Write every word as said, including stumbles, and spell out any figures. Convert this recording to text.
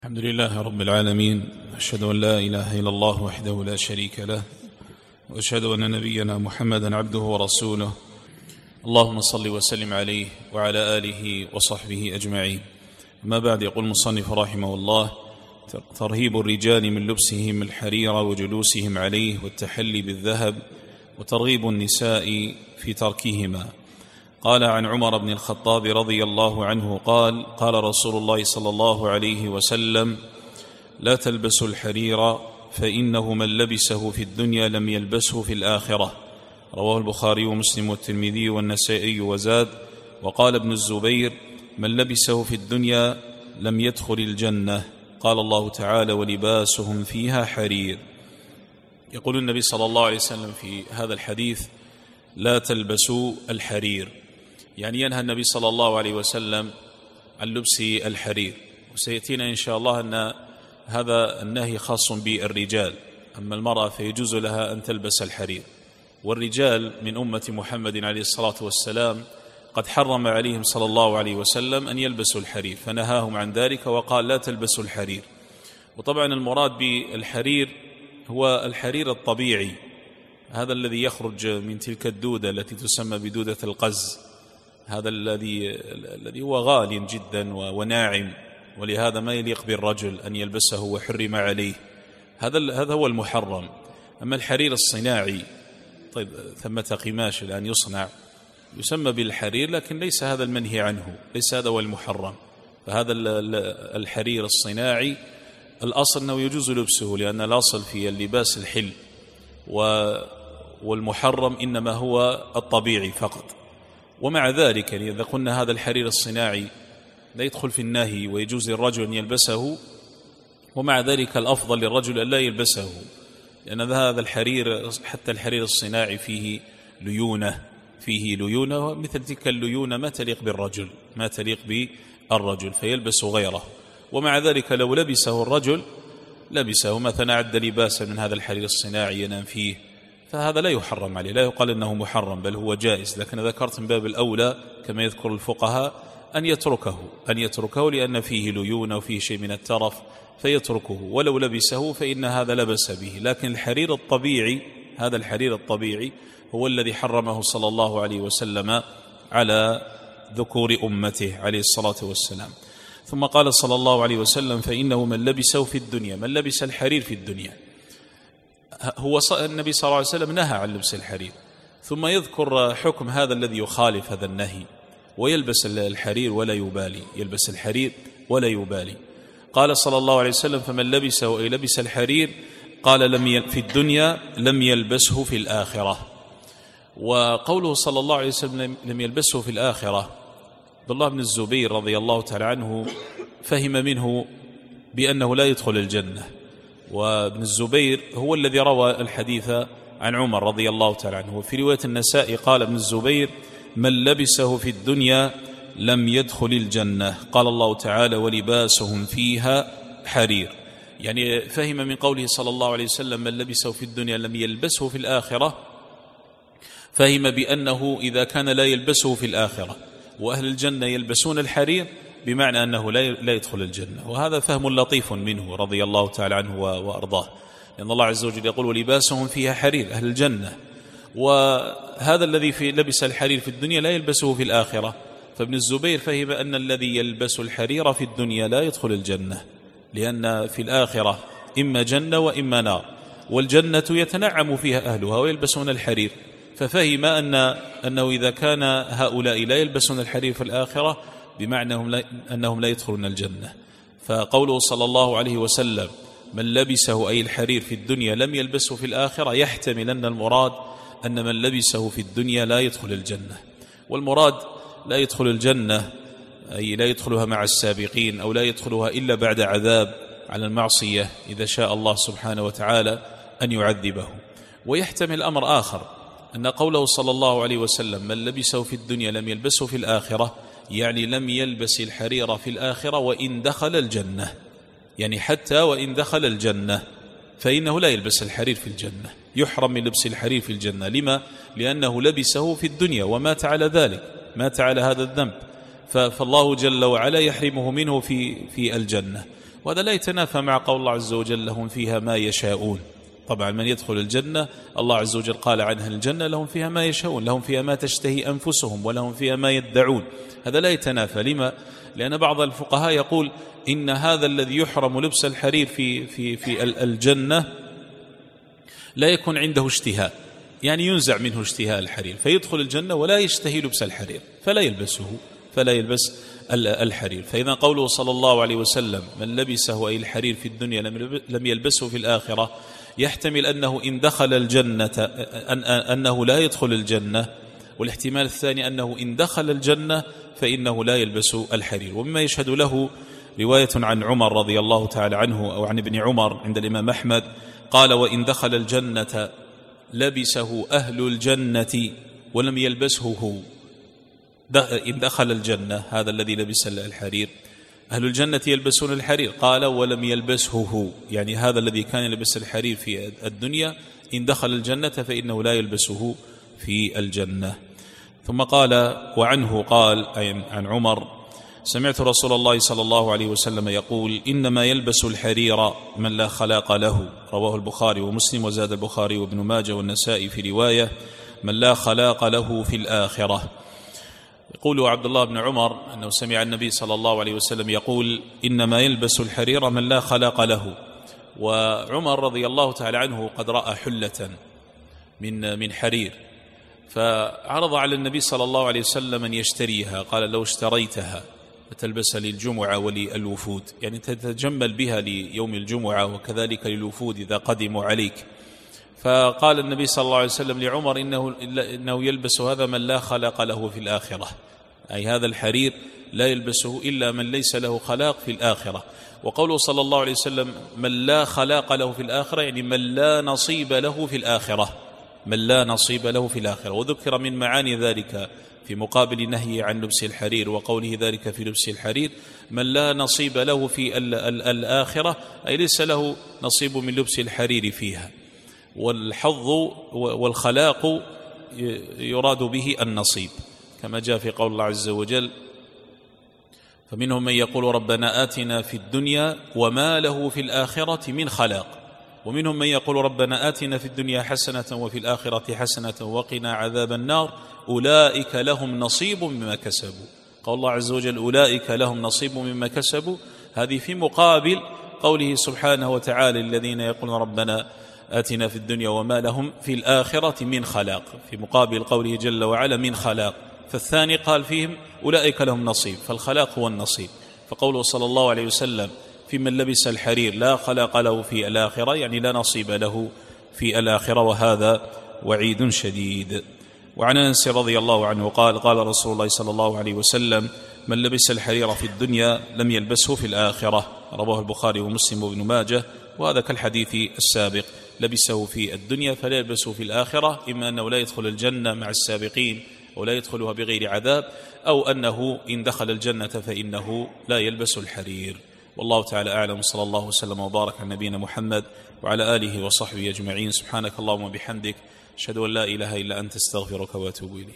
الحمد لله رب العالمين، أشهد أن لا إله إلا الله وحده لا شريك له، وأشهد أن نبينا محمدا عبده ورسوله. اللهم صل وسلم عليه وعلى آله وصحبه أجمعين. ما بعد، يقول المصنف رحمه الله: ترهيب الرجال من لبسهم الحرير وجلوسهم عليه والتحلي بالذهب، وترغيب النساء في تركهما. قال عن عمر بن الخطاب رضي الله عنه قال: قال رسول الله صلى الله عليه وسلم: لا تلبسوا الحرير فإنه من لبسه في الدنيا لم يلبسه في الآخرة. رواه البخاري ومسلم والترمذي والنسائي وزاد: وقال ابن الزبير: من لبسه في الدنيا لم يدخل الجنة. قال الله تعالى: ولباسهم فيها حرير. يقول النبي صلى الله عليه وسلم في هذا الحديث: لا تلبسوا الحرير، يعني ينهى النبي صلى الله عليه وسلم عن لبس الحرير. وسيأتينا إن شاء الله أن هذا النهي خاص بالرجال، أما المرأة فيجوز لها أن تلبس الحرير. والرجال من أمة محمد عليه الصلاة والسلام قد حرم عليهم صلى الله عليه وسلم أن يلبسوا الحرير، فنهاهم عن ذلك وقال: لا تلبسوا الحرير. وطبعا المراد بالحرير هو الحرير الطبيعي، هذا الذي يخرج من تلك الدودة التي تسمى بدودة القز، هذا الذي الذي هو غال جدا وناعم، ولهذا ما يليق بالرجل أن يلبسه وحرم عليه. هذا هذا هو المحرم. أما الحرير الصناعي، طيب ثمة قماش الآن يصنع يسمى بالحرير، لكن ليس هذا المنهي عنه، ليس هذا هو المحرم. فهذا الحرير الصناعي الأصل أنه يجوز لبسه، لأن الأصل في اللباس الحل، والمحرم إنما هو الطبيعي فقط. ومع ذلك يعني إذا قلنا هذا الحرير الصناعي لا يدخل في النهي ويجوز للرجل أن يلبسه، ومع ذلك الأفضل للرجل أن لا يلبسه، لأن هذا الحرير حتى الحرير الصناعي فيه ليونة فيه ليونة مثل تلك الليونة ما تليق بالرجل ما تليق بالرجل فيلبس غيره. ومع ذلك لو لبسه الرجل لبسه مثلا أعد لباسا من هذا الحرير الصناعي ينام فيه، فهذا لا يحرم عليه، لا يقال أنه محرم، بل هو جائز. لكن ذكرت من باب الأولى كما يذكر الفقهاء أن يتركه أن يتركه لأن فيه ليونة وفيه شيء من الترف فيتركه، ولو لبسه فإن هذا لبس به. لكن الحرير الطبيعي، هذا الحرير الطبيعي هو الذي حرمه صلى الله عليه وسلم على ذكور أمته عليه الصلاة والسلام. ثم قال صلى الله عليه وسلم: فإنه من لبسه في الدنيا، من لبس الحرير في الدنيا. هو النبي صلى الله عليه وسلم نهى عن لبس الحرير، ثم يذكر حكم هذا الذي يخالف هذا النهي ويلبس الحرير ولا يبالي، يلبس الحرير ولا يبالي. قال صلى الله عليه وسلم: فمن لبسه أي لبس الحرير قال لم في الدنيا لم يلبسه في الآخرة. وقوله صلى الله عليه وسلم لم يلبسه في الآخرة، عبد الله بن الزبير رضي الله تعالى عنه فهم منه بأنه لا يدخل الجنة، وابن الزبير هو الذي روى الحديث عن عمر رضي الله تعالى عنه. وفي رواية النسائي قال ابن الزبير: من لبسه في الدنيا لم يدخل الجنة. قال الله تعالى: ولباسهم فيها حرير. يعني فهم من قوله صلى الله عليه وسلم: من لبسه في الدنيا لم يلبسه في الآخرة، فهم بأنه إذا كان لا يلبسه في الآخرة وأهل الجنة يلبسون الحرير بمعنى أنه لا يدخل الجنة. وهذا فهم لطيف منه رضي الله تعالى عنه وأرضاه، لأن الله عز وجل يقول: ولباسهم فيها حرير، أهل الجنة. وهذا الذي في لبس الحرير في الدنيا لا يلبسه في الآخرة. فابن الزبير فهم أن الذي يلبس الحرير في الدنيا لا يدخل الجنة، لأن في الآخرة إما جنة وإما نار، والجنة يتنعم فيها أهلها ويلبسون الحرير. ففهم أن أنه إذا كان هؤلاء لا يلبسون الحرير في الآخرة بمعنى أنهم لا يدخلون الجنة. فقوله صلى الله عليه وسلم: من لبسه أي الحرير في الدنيا لم يلبسه في الآخرة، يحتمل أن المراد أن من لبسه في الدنيا لا يدخل الجنة. والمراد لا يدخل الجنة أي لا يدخلها مع السابقين، أو لا يدخلها إلا بعد عذاب على المعصية إذا شاء الله سبحانه وتعالى أن يعذبه. ويحتمل أمر آخر، أن قوله صلى الله عليه وسلم: من لبسه في الدنيا لم يلبسه في الآخرة، يعني لم يلبس الحرير في الآخرة وإن دخل الجنة، يعني حتى وإن دخل الجنة فإنه لا يلبس الحرير في الجنة، يحرم من لبس الحرير في الجنة. لما؟ لأنه لبسه في الدنيا ومات على ذلك، مات على هذا الذنب، فالله جل وعلا يحرمه منه في في الجنة. وهذا لا يتنافى مع قول الله عز وجل لهم فيها ما يشاءون. طبعا من يدخل الجنة الله عز وجل قال عنها الجنة لهم فيها ما يشاءون، لهم فيها ما تشتهي أنفسهم ولهم فيها ما يدعون. هذا لا يتنافى. لما؟ لأن بعض الفقهاء يقول إن هذا الذي يحرم لبس الحرير في, في, في الجنة لا يكون عنده اشتهاء، يعني ينزع منه اشتهاء الحرير فيدخل الجنة ولا يشتهي لبس الحرير فلا يلبسه فلا يلبس الحرير. فإذا قوله صلى الله عليه وسلم من لبسه أي الحرير في الدنيا لم يلبسه في الآخرة يحتمل أنه إن دخل الجنة أنه لا يدخل الجنة، والاحتمال الثاني أنه إن دخل الجنة فإنه لا يلبس الحرير. ومما يشهد له رواية عن عمر رضي الله تعالى عنه أو عن ابن عمر عند الإمام أحمد قال وإن دخل الجنة لبسه أهل الجنة ولم يلبسه هو. إن دخل الجنة هذا الذي لبس الحرير أهل الجنة يلبسون الحرير، قال ولم يلبسه هو، يعني هذا الذي كان يلبس الحرير في الدنيا إن دخل الجنة فإنه لا يلبسه في الجنة. ثم قال وعنه قال أي عن عمر سمعت رسول الله صلى الله عليه وسلم يقول إنما يلبس الحرير من لا خلاق له، رواه البخاري ومسلم، وزاد البخاري وابن ماجه والنسائي في رواية من لا خلاق له في الآخرة. يقول عبد الله بن عمر أنه سمع النبي صلى الله عليه وسلم يقول إنما يلبس الحرير من لا خلاق له. وعمر رضي الله تعالى عنه قد رأى حلة من من حرير فعرض على النبي صلى الله عليه وسلم أن يشتريها، قال لو اشتريتها فتلبس للجمعة وللوفود، يعني تتجمل بها ليوم الجمعة وكذلك للوفود إذا قدموا عليك. فقال النبي صلى الله عليه وسلم لعمر إنه, إنه يلبس هذا من لا خلاق له في الآخرة، أي هذا الحرير لا يلبسه إلا من ليس له خلاق في الآخرة. وقوله صلى الله عليه وسلم من لا خلاق له في الآخرة يعني من لا نصيب له في الآخرة، من لا نصيب له في الآخرة. وذكر من معاني ذلك في مقابل نهي عن لبس الحرير وقوله ذلك في لبس الحرير من لا نصيب له في الآخرة أي ليس له نصيب من لبس الحرير فيها. والحظ والخلاق يراد به النصيب كما جاء في قول الله عز وجل فمنهم من يقول ربنا آتنا في الدنيا وما له في الآخرة من خلاق، ومنهم من يقول ربنا آتنا في الدنيا حسنة وفي الآخرة حسنة وقنا عذاب النار أولئك لهم نصيب مما كسبوا. قال الله عز وجل أولئك لهم نصيب مما كسبوا، هذه في مقابل قوله سبحانه وتعالى الذين يقولون ربنا آتنا في الدنيا وما لهم في الآخرة من خلاق، في مقابل قوله جل وعلا من خلاق. فالثاني قال فيهم أولئك لهم نصيب، فالخلاق هو النصيب. فقوله صلى الله عليه وسلم في من لبس الحرير لا خلاق له في الآخرة يعني لا نصيب له في الآخرة، وهذا وعيد شديد. وعن أنس رضي الله عنه قال قال رسول الله صلى الله عليه وسلم من لبس الحرير في الدنيا لم يلبسه في الآخرة، رواه البخاري ومسلم وابن ماجه. وهذا كالحديث السابق، لبسه في الدنيا فلا يلبسه في الآخرة، إما أنه لا يدخل الجنة مع السابقين أو لا يدخلها بغير عذاب، أو أنه إن دخل الجنة فإنه لا يلبس الحرير. والله تعالى أعلم، صلى الله وسلم وبارك على نبينا محمد وعلى آله وصحبه أجمعين. سبحانك اللهم وبحمدك أشهد أن لا إله إلا أنت استغفرك وأتوب إليك.